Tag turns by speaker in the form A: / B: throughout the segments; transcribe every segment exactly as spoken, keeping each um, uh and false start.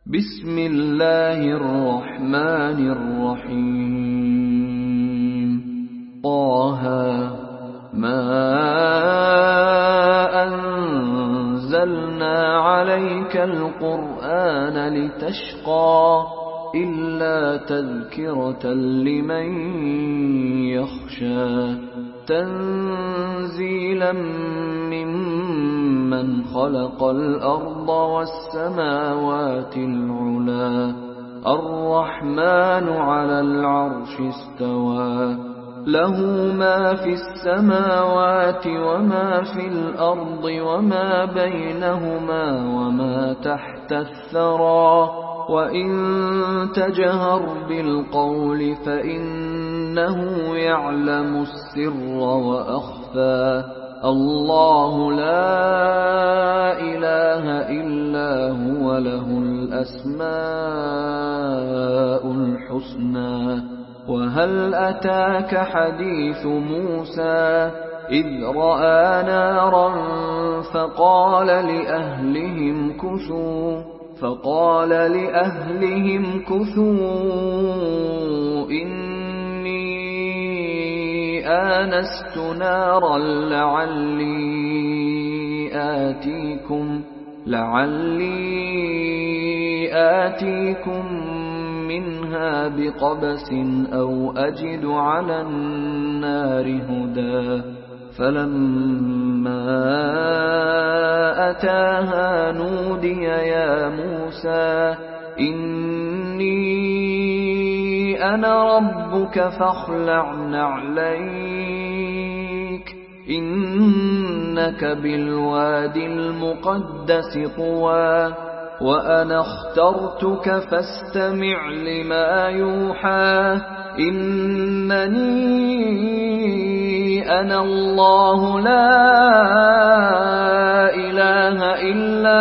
A: بسم الله الرحمن الرحيم طه ما أنزلنا عليك القرآن لتشقى إلا تذكرة لمن يخشى تنزيلا ممن خلق الأرض والسماوات العلى الرحمن على العرش استوى له ما في السماوات وما في الأرض وما بينهما وما تحت الثرى وإن تجهر بالقول فإنه يعلم السر وأخفى الله لا إله إلا هو له الأسماء الحسنى وهل أتاك حديث موسى إذ رأى نارا فقال لأهلهم كثوا فقال لأهلهم كثوا إني آنست نارا لعلي آتيكم لعلي آتيكم منها بقبس أو أجد على النار هدى فلما أتاها نودي يا موسى إني أنا ربك فاخلع نعليك إنك بالوادي المقدس طوى وأنا اخترتك فاستمع لما يوحى إنني أنا الله لا إله إلا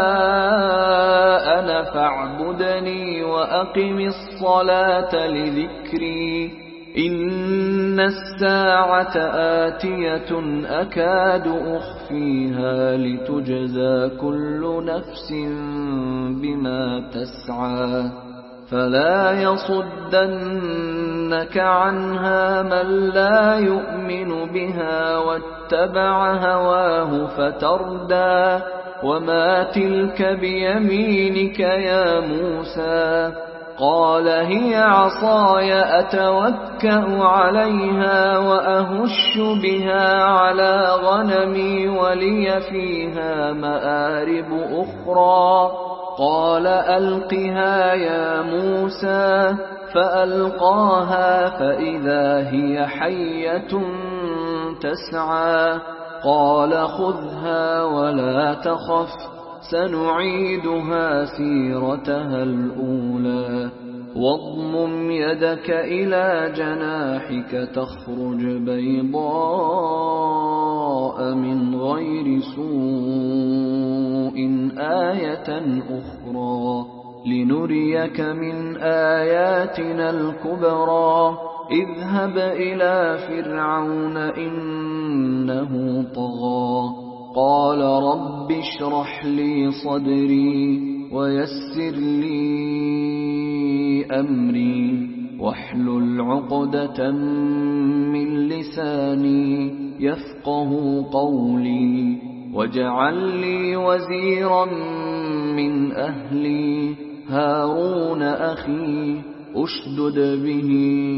A: أنا فاعبدني وأقم الصلاة لذكري إن الساعة آتية أكاد أخفيها لتجزى كل نفس بما تسعى فلا يصدنك عنها من لا يؤمن بها واتبع هواه فتردى وما تلك بيمينك يا موسى قال هي عصاي أتوكأ عليها وأهش بها على غنمي ولي فيها مآرب أخرى قال ألقها يا موسى فألقاها فإذا هي حية تسعى قال خذها ولا تخف سنعيدها سيرتها الأولى واضمم يدك إلى جناحك تخرج بيضاء من غير سوء آية أخرى لنريك من آياتنا الكبرى اذهب إلى فرعون إنه طغى قال رب اشرح لي صدري ويسر لي أمري واحلل عقدة من لساني يفقه قولي واجعل لي وزيرا من أهلي هارون أخي أشدد به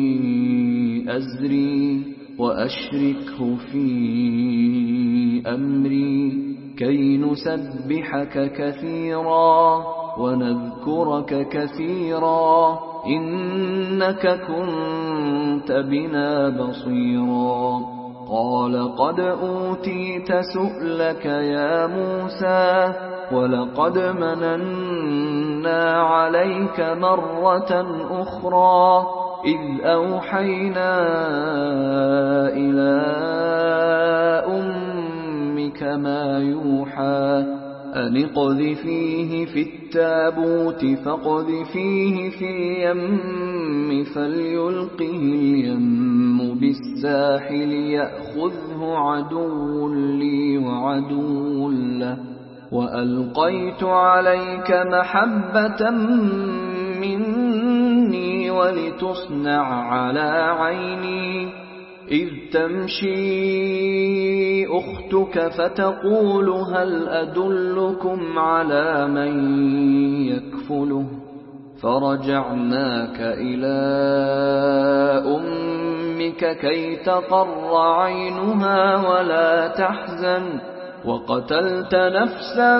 A: أزري وأشركه في أمري كي نسبحك كثيرا ونذكرك كثيرا إنك كنت بنا بصيرا قال قد أوتيت سؤلك يا موسى ولقد مننا عليك مرة أخرى إذ أوحينا إلى أمك ما يوحى أن اقذفيه في التابوت فاقذفيه في اليم فليلقه اليم بالساحل يأخذه عدو لي وعدو له وألقيت عليك محبة مني ولتصنع على عيني إذ تمشي أختك فتقول هل أدلكم على من يكفله فرجعناك إلى أمك كي تقر عينها ولا تحزن وقتلت نفسا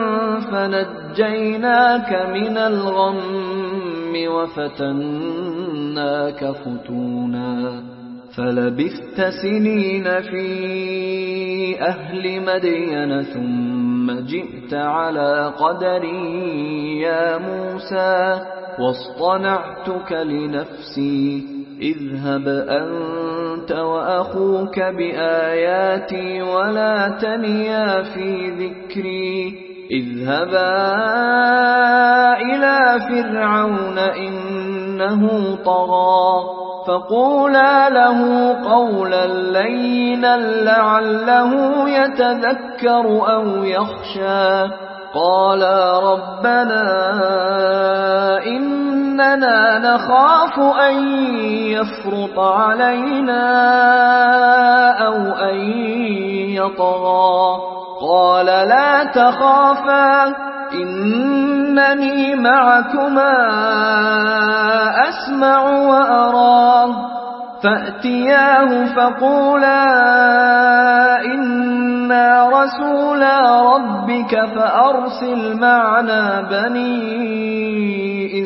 A: فنجيناك من الغم وفتناك فتونا فلبثت سنين في أهل مدين ثم جئت على قدري يا موسى واصطنعتك لنفسي اذهب أنت وأخوك بآياتي ولا تنيا في ذكري اذهبا إلى فرعون إنه طغى فقولا له قولا لينا لعله يتذكر أو يخشى قالا ربنا إننا نخاف أن يفرط علينا أو أن يطغى قال لا تخافا إنني معكما أسمع وأرى فأتياه فقولا إنا رسولا ربك فأرسل معنا بني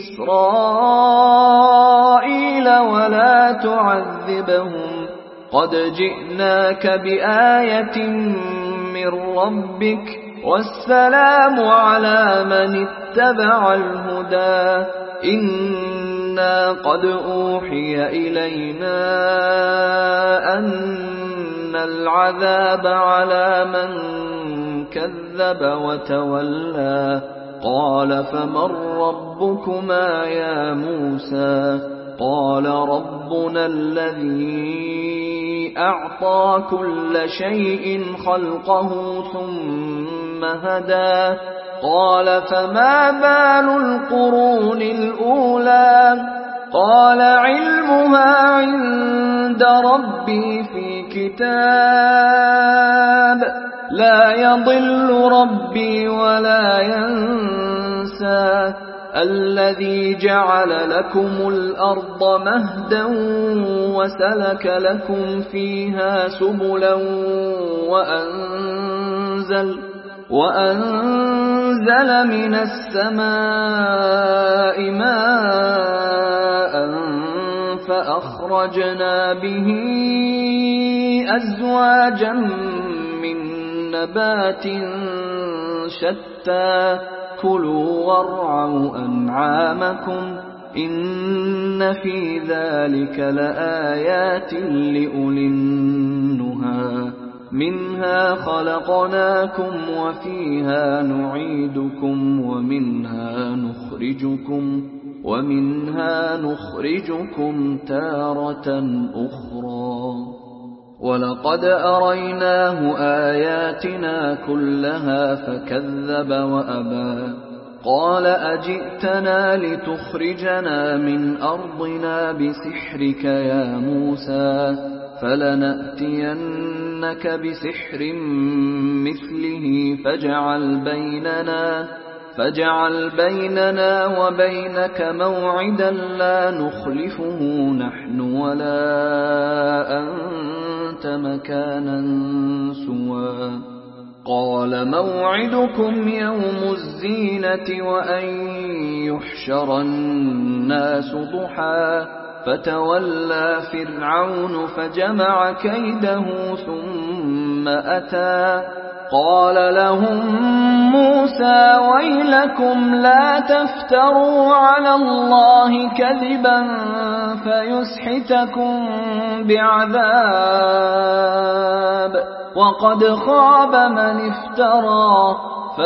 A: إسرائيل ولا تعذبهم قد جئناك بآية من ربك والسلام على من اتبع الهدى إنا قد أوحي إلينا أن العذاب على من كذب وتولى قال فمن ربكما يا موسى قال ربنا الذي أعطى كل شيء خلقه ثم هدى قال فما بال القرون الأولى قال علمها عند ربي في كتاب لا يضل ربي ولا ينسى الذي جعل لكم الأرض مهدا وسلك لكم فيها سبلا وأنزل وأنزل من السماء ماء فأخرجنا به أزواجا من نبات شتى كلوا وارعوا أنعامكم إن في ذلك لآيات لأولي النهى منها خلقناكم وفيها نعيدكم ومنها نخرجكم ومنها نخرجكم تارة أخرى ولقد أريناه آياتنا كلها فكذب وأبى قال أجئتنا لتخرجنا من أرضنا بسحرك يا موسى فلنأتينك بسحر مثله فاجعل بيننا فاجعل بيننا وبينك موعدا لا نخلفه نحن ولا أنت مكانا سوى قال موعدكم يوم الزينة وأن يحشر الناس ضحى فتولى فرعون فجمع كيده ثم أتى قال لهم موسى ويلكم لا تفتروا على الله كذبا فيسحتكم بعذاب وقد خاب من افترى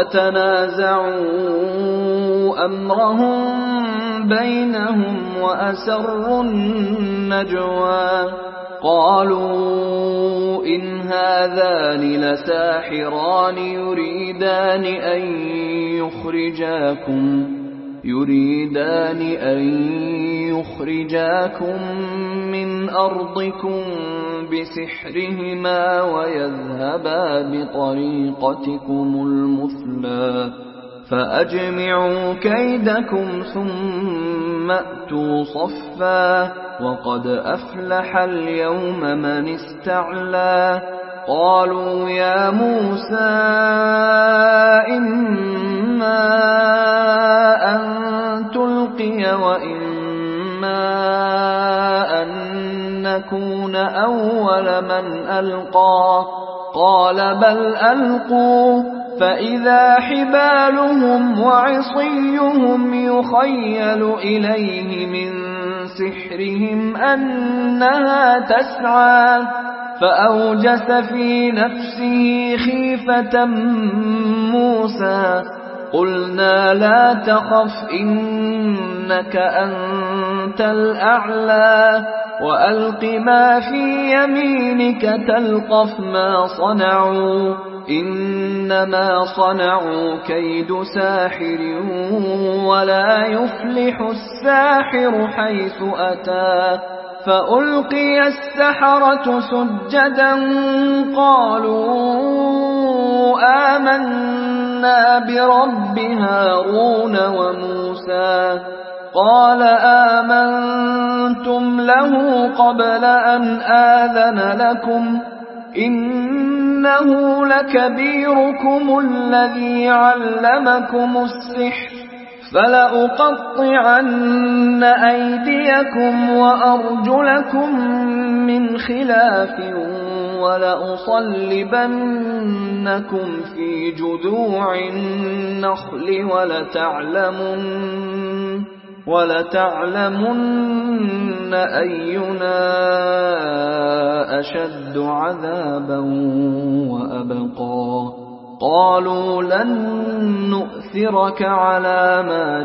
A: فتنازعوا أمرهم بينهم وأسروا النجوى قالوا إن هذان لساحران يريدان أن يخرجاكم يريدان أن يخرجاكم من أرضكم بسحرهما ويذهبا بطريقتكم المثلى فأجمعوا كيدكم ثم أتوا صفا وقد أفلح اليوم من استعلى قالوا يا موسى إما أن تلقي وإما أن نكون أول من ألقى قال بل ألقوا فإذا حبالهم وعصيهم يخيل إليه من سحرهم أنها تسعى فأوجس في نفسه خيفة موسى قلنا لا تخف إنك أنت الأعلى وألق ما في يمينك تلقف ما صنعوا إنما صنعوا كيد ساحر ولا يفلح الساحر حيث أتى فألقي السحرة سجدا قالوا آمنا برب هارون وموسى قال آمنتم له قبل أن آذن لكم إنه لكبيركم الذي علمكم السحر فلأقطعن أيديكم وأرجلكم من خلاف ولأصلبنكم في جذوع النخل ولتعلمن ولتعلمن أينا أشد عذابا وأبقى قالوا لن نؤثرك على ما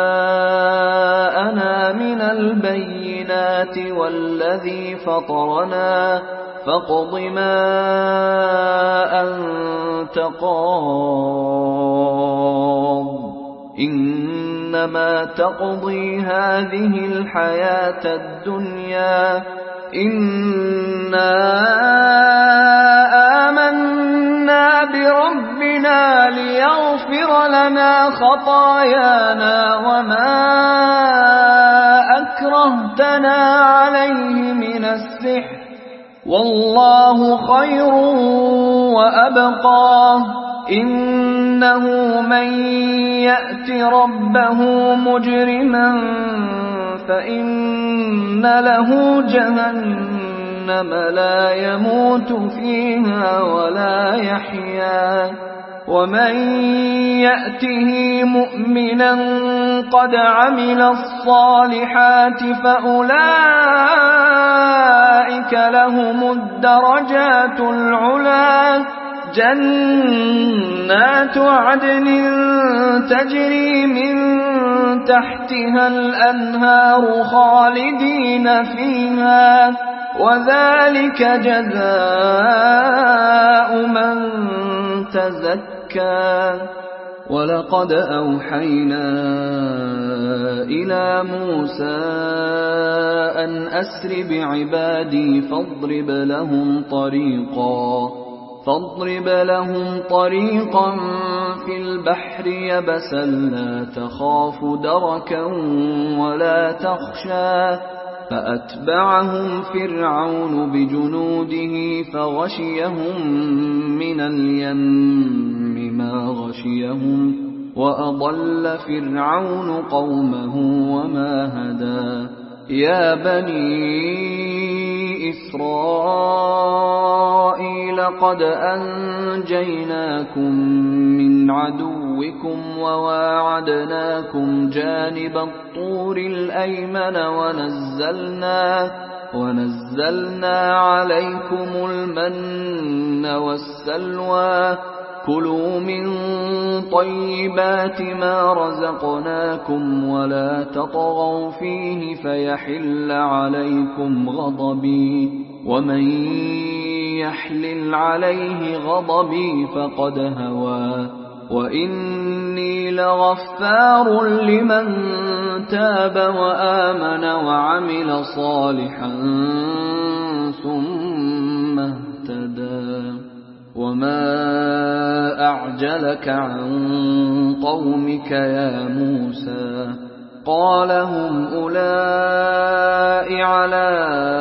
A: جاءنا من البينات والذي فطرنا فاقض ما أنت قاض إنما تقضي هذه الحياة الدنيا إنا آمنا بربنا ليغفر لنا خطايانا وما أكرهتنا عليه من السحر والله خير وأبقى إنه من يأت ربه مجرما فإن له جهنم لا يموت فيها ولا يحيا ومن يأته مؤمنا قد عمل الصالحات فأولئك لهم الدرجات العلى جنات عدن تجري من تحتها الأنهار خالدين فيها وذلك جزاء من تزكى ولقد أوحينا إلى موسى أن أسر بعبادي فاضرب لهم طريقا فاضرب لهم طريقا في البحر يبسا لا تخاف دركا ولا تخشى فأتبعهم فرعون بجنوده فغشيهم من اليم ما غشيهم وأضل فرعون قومه وما هدى يا بني إسرائيل قد أنجيناكم من عدوكم وواعدناكم جانب الطور الأيمن ونزلنا ونزلنا عليكم المن والسلوى كلوا من طيبات ما رزقناكم ولا تطغوا فيه فيحل عليكم غضبي ومن يحلل عليه غضبي فقد هوى وإني لغفار لمن تاب وآمن وعمل صالحا ثم اهتدى وما أعجلك عن قومك يا موسى قال هم أولئك على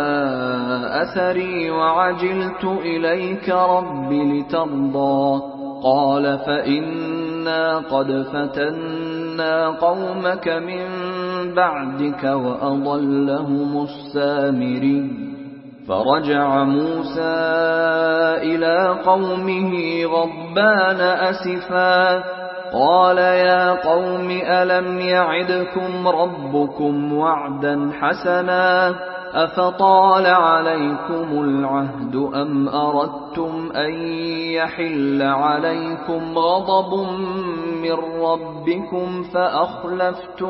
A: أثري وعجلت إليك رب لترضى قال فإنا قد فتنا قومك من بعدك وأضلهم السامري فرجع موسى إلى قومه غضبان أسفا قال يا قوم ألم يعدكم ربكم وعدا حسنا أفطال عليكم العهد أم أردتم أن يحل عليكم غضب من ربكم فأخلفتم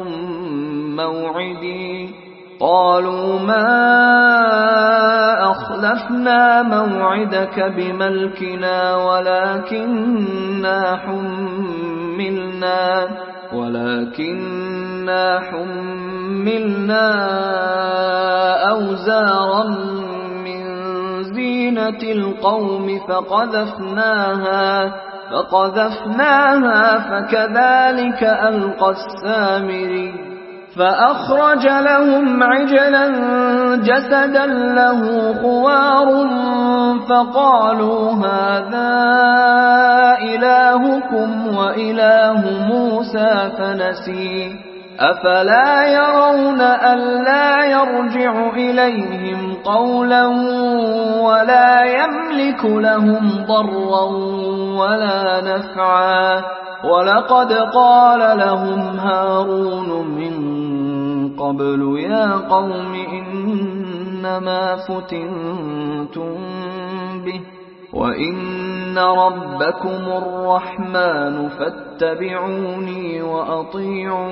A: موعدي قالوا ما أخلفنا موعدك بملكنا ولكننا حملنا ولكننا حملنا أوزارا من زينة القوم فقذفناها فقذفناها فكذلك ألقى السامري فأخرج لهم عجلا جسدا له خوار فقالوا هذا إلهكم وإله موسى فنسي أفلا يرون ألا يرجع إليهم قولا ولا يملك لهم ضرا ولا نفعا ولقد قال لهم هارون من قبل يا قوم إنما فتنتم به وإن ربكم الرحمن فاتبعوني وأطيعوا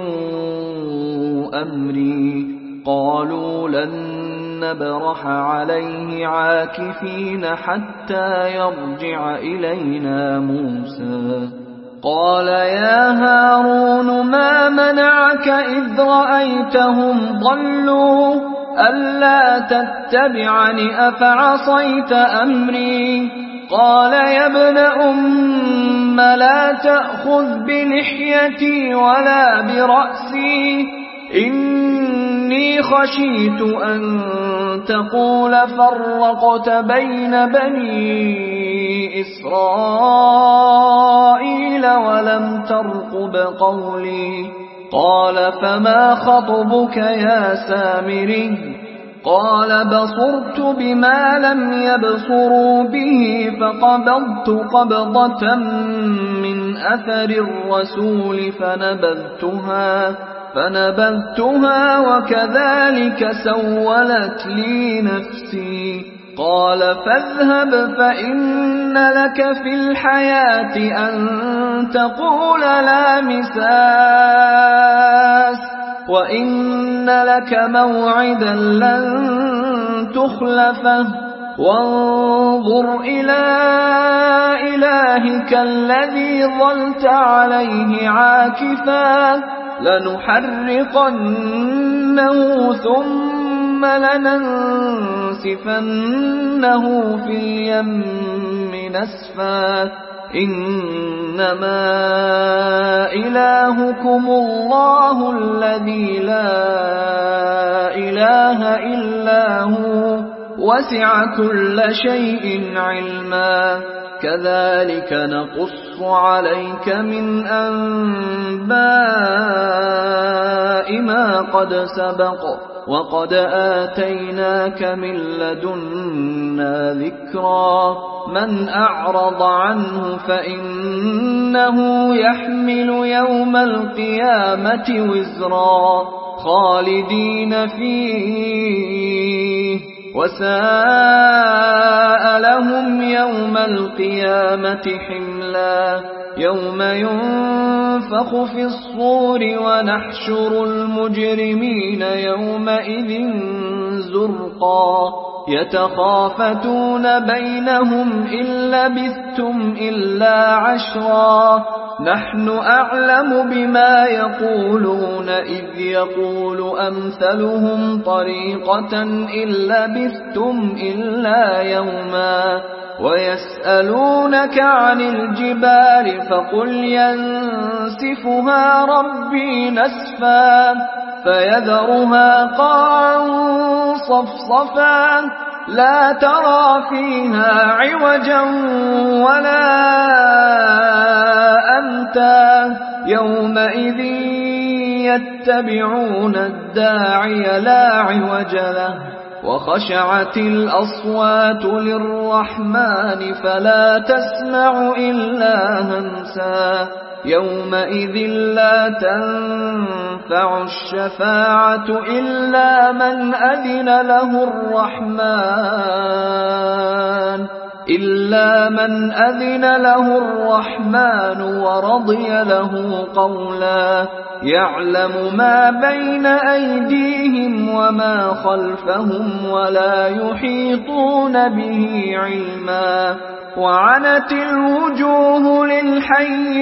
A: أمري قالوا لن نبرح عليه عاكفين حتى يرجع إلينا موسى قال يا هارون ما منعك إذ رأيتهم ضلوا ألا تتبعني أفعصيت أمري قال يا ابن أم لا تأخذ بلحيتي ولا برأسي إني خشيت أن تقول فرقت بين بني إسرائيل ولم ترقب قولي قال فما خطبك يا سامري قال بصرت بما لم يبصروا به فقبضت قبضة من أثر الرسول فنبذتها فنبذتها وكذلك سولت لي نفسي قال فاذهب فإن لك في الحياة أن تقول لا مساس وإن لك موعدا لن تخلفه وانظر إلى إلهك الذي ظلت عليه عاكفا لنحرقنه ثم لننسفنه في اليم نسفا إنما إلهكم الله الذي لا إله إلا هو وسع كل شيء علما كذلك نقص عليك من أنباء ما قد سبق وقد آتيناك من لدنا ذكرا من أعرض عنه فإنه يحمل يوم القيامة وزرا خالدين فيه وساء لهم يوم القيامة حملا يوم ينفخ في الصور ونحشر المجرمين يومئذ زرقا يتخافتون بينهم إن لبثتم إلا عشرا نحن أعلم بما يقولون إذ يقول أمثلهم طريقة إن لبثتم إلا يوما ويسألونك عن الجبال فقل ينسفها ربي نسفا فيذرها قاعا صفصفا لا ترى فيها عوجا ولا أمتا يومئذ يتبعون الداعي لا عوج له وخشعت الأصوات للرحمن فلا تسمع إلا همسا يومئذ لا تنفع الشفاعة إلا من أذن له الرحمن إلا من أذن له الرحمن ورضي له قولا يعلم ما بين أيديهم وما خلفهم ولا يحيطون به علما وعنت الوجوه للحي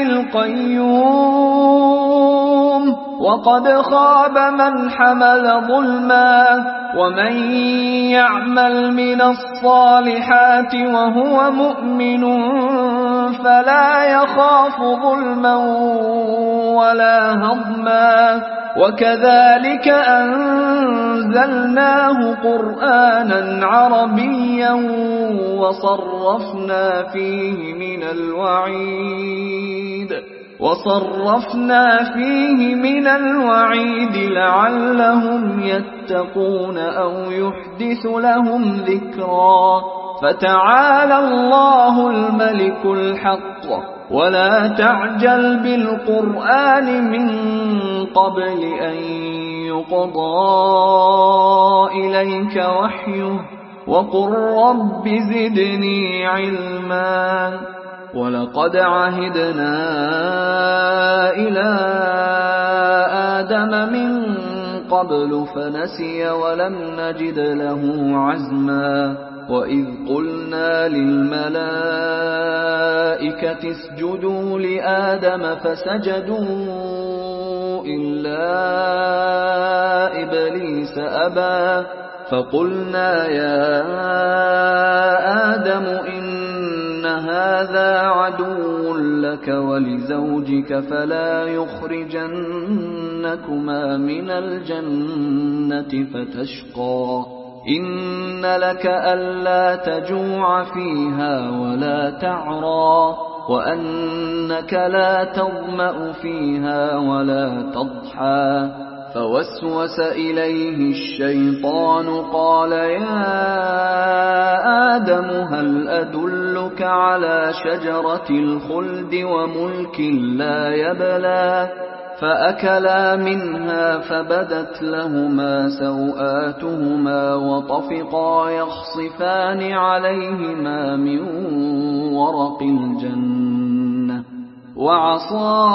A: القيوم وقد خاب من حمل ظلما ومن يعمل من الصالحات وهو مؤمن فلا يخاف ظلما ولا هضما وكذلك أنزلناه قرآنا عربيا وصرفنا فيه من الوعيد وصرفنا فيه من الوعيد لعلهم يتقون أو يحدث لهم ذكرا فتعالى الله الملك الحق ولا تعجل بالقرآن من قبل أن يقضى إليك وحيه وقل رب زدني علما ولقد عهدنا إلى آدم من قبل فنسي ولم نجد له عزما وإذ قلنا للملائكة اسجدوا لآدم فسجدوا إلا إبليس أبى فقلنا يا آدم إن هذا عدو لك ولزوجك فلا يخرجنكما من الجنة فتشقى إن لك ألا تجوع فيها ولا تعرى وأنك لا تظمأ فيها ولا تضحى فوسوس إليه الشيطان قال يا آدم هل أدلك على شجرة الخلد وملك لا يبلى فأكلا منها فبدت لهما سوآتهما وطفقا يخصفان عليهما من ورق الجنة وعصى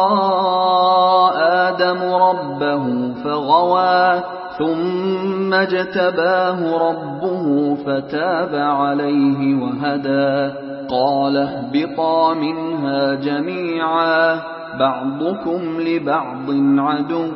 A: آدم ربه فغوى ثم اجتباه ربه فتاب عليه وهدى قال اهبطا منها جميعا بعضكم لبعض عدو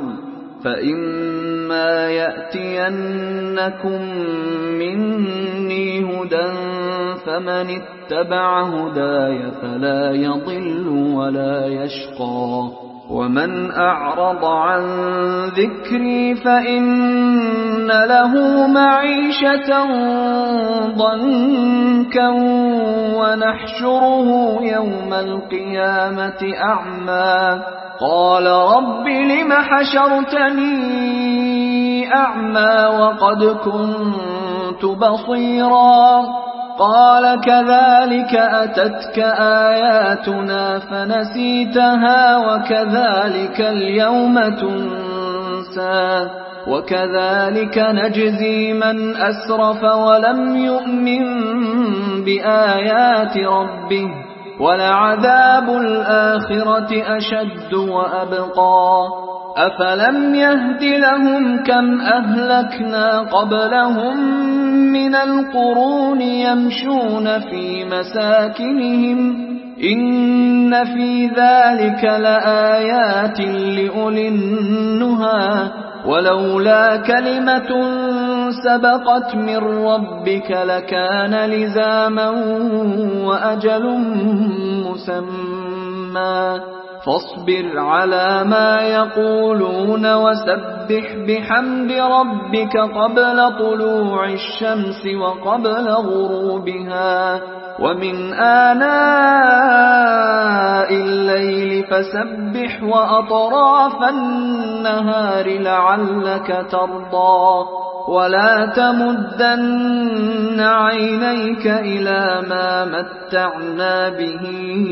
A: فإما يأتينكم مني هدى فمن اتبع هداي فلا يضل ولا يشقى ومن أعرض عن ذكري فإن له معيشة ضنكا ونحشره يوم القيامة أعمى قال رب لم حشرتني أعمى وقد كنت بصيرا قال كذلك أتتك آياتنا فنسيتها وكذلك اليوم تنسى ينسى وكذلك نجزي من أسرف ولم يؤمن بآيات ربه ولعذاب الآخرة أشد وأبقى أفلم يهد لهم كم أهلكنا قبلهم من القرون يمشون في مساكنهم إن في ذلك لآيات لأولي النهى ولولا كلمة سبقت من ربك لكان لزاما وأجل مسمى فاصبر على ما يقولون وسبح بحمد ربك قبل طلوع الشمس وقبل غروبها ومن آناء الليل فسبح وأطراف النهار لعلك ترضى ولا تمدن عينيك إلى ما متعنا به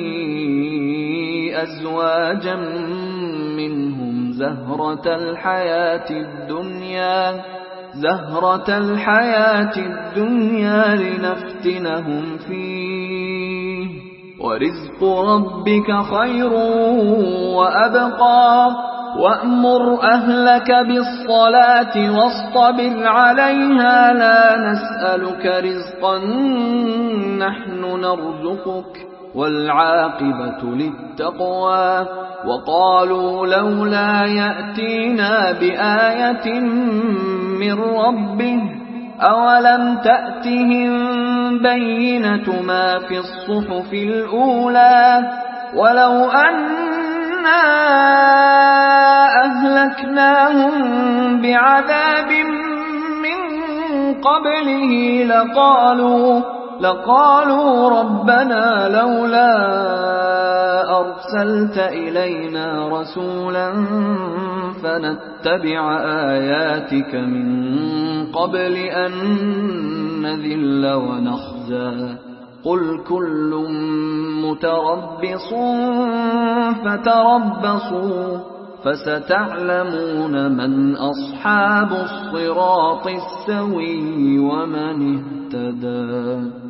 A: أزواجا منهم زهرة الحياة الدنيا زهرة الحياة الدنيا لنفتنهم فيه ورزق ربك خير وأبقى وأمر أهلك بالصلاة واصطبر عليها لا نسألك رزقا نحن نرزقك والعاقبة للتقوى وقالوا لولا يأتينا بآية من ربه أولم تأتهم بينة ما في الصحف الأولى ولو أنا أهلكناهم بعذاب من قبله لقالوا لقالوا ربنا لولا أرسلت إلينا رسولا فنتبع آياتك من قبل أن نذل ونخزى قل كل متربص فتربصوا فستعلمون من أصحاب الصراط السوي ومن اهتدى